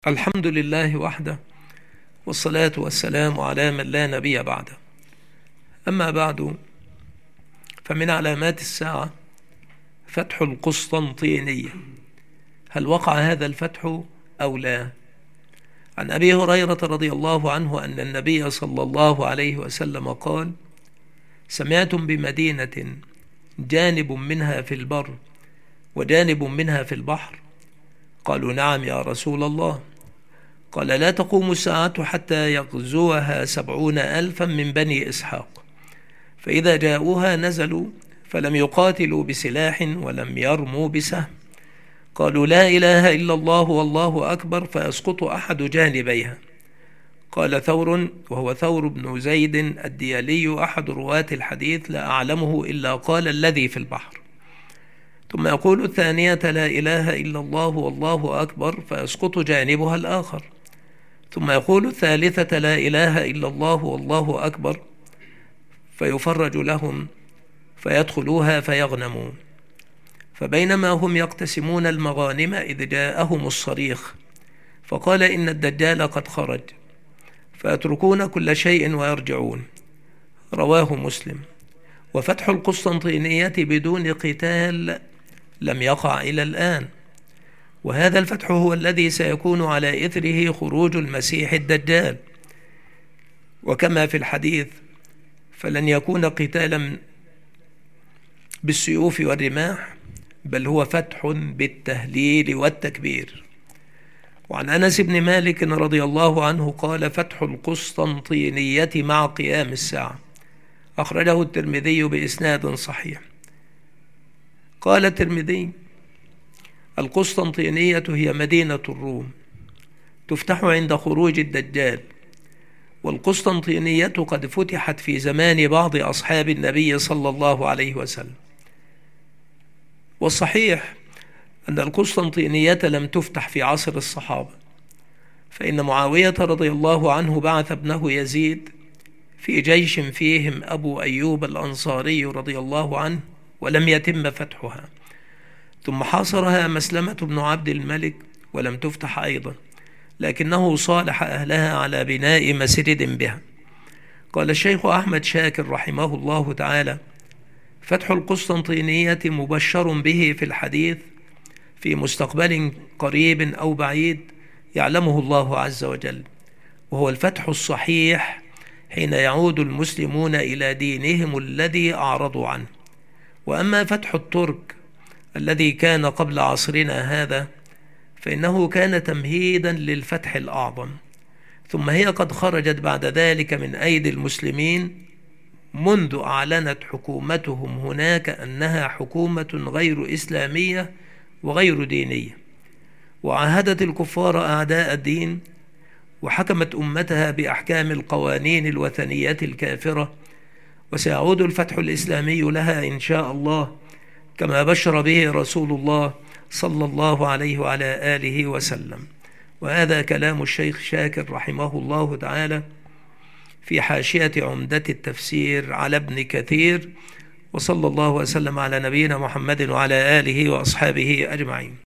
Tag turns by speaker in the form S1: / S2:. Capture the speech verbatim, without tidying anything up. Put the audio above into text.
S1: الحمد لله وحده، والصلاة والسلام على من لا نبي بعده. أما بعد، فمن علامات الساعة فتح القسطنطينية. هل وقع هذا الفتح أو لا؟ عن أبي هريرة رضي الله عنه أن النبي صلى الله عليه وسلم قال: سمعتم بمدينة جانب منها في البر وجانب منها في البحر؟ قالوا: نعم يا رسول الله. قال: لا تقوم الساعة حتى يغزوها سبعون ألفا من بني إسحاق، فإذا جاءوها نزلوا فلم يقاتلوا بسلاح ولم يرموا بسهم، قالوا: لا إله إلا الله والله أكبر، فيسقط أحد جانبيها. قال ثور، وهو ثور بن زيد الديالي أحد رواة الحديث: لا أعلمه إلا قال الذي في البحر. ثم يقول الثانية: لا إله إلا الله والله أكبر، فيسقط جانبها الآخر. ثم يقول الثالثة: لا إله إلا الله والله أكبر، فيفرج لهم فيدخلوها فيغنمون. فبينما هم يقتسمون المغانم إذ جاءهم الصريخ فقال: إن الدجال قد خرج، فيتركون كل شيء ويرجعون. رواه مسلم. وفتح القسطنطينية بدون قتال لم يقع إلى الآن، وهذا الفتح هو الذي سيكون على إثره خروج المسيح الدجال. وكما في الحديث: فلن يكون قتالا بالسيوف والرماح، بل هو فتح بالتهليل والتكبير. وعن أنس بن مالك رضي الله عنه قال: فتح القسطنطينية مع قيام الساعة. أخرجه الترمذي بإسناد صحيح. قال الترمذي: القسطنطينية هي مدينة الروم، تفتح عند خروج الدجال. والقسطنطينية قد فتحت في زمان بعض أصحاب النبي صلى الله عليه وسلم. والصحيح أن القسطنطينية لم تفتح في عصر الصحابة، فإن معاوية رضي الله عنه بعث ابنه يزيد في جيش فيهم أبو أيوب الأنصاري رضي الله عنه، ولم يتم فتحها. ثم حاصرها مسلمة بن عبد الملك ولم تفتح أيضا، لكنه صالح أهلها على بناء مسجد بها. قال الشيخ أحمد شاكر رحمه الله تعالى: فتح القسطنطينية مبشر به في الحديث في مستقبل قريب أو بعيد يعلمه الله عز وجل، وهو الفتح الصحيح حين يعود المسلمون إلى دينهم الذي أعرضوا عنه. وأما فتح الترك الذي كان قبل عصرنا هذا فإنه كان تمهيدا للفتح الأعظم، ثم هي قد خرجت بعد ذلك من أيدي المسلمين منذ أعلنت حكومتهم هناك أنها حكومة غير إسلامية وغير دينية، وعاهدت الكفار أعداء الدين، وحكمت أمتها بأحكام القوانين الوثنية الكافرة. وسيعود الفتح الإسلامي لها إن شاء الله، كما بشر به رسول الله صلى الله عليه وعلى آله وسلم. وهذا كلام الشيخ شاكر رحمه الله تعالى في حاشية عمدة التفسير على ابن كثير. وصلى الله وسلم على نبينا محمد وعلى آله وأصحابه أجمعين.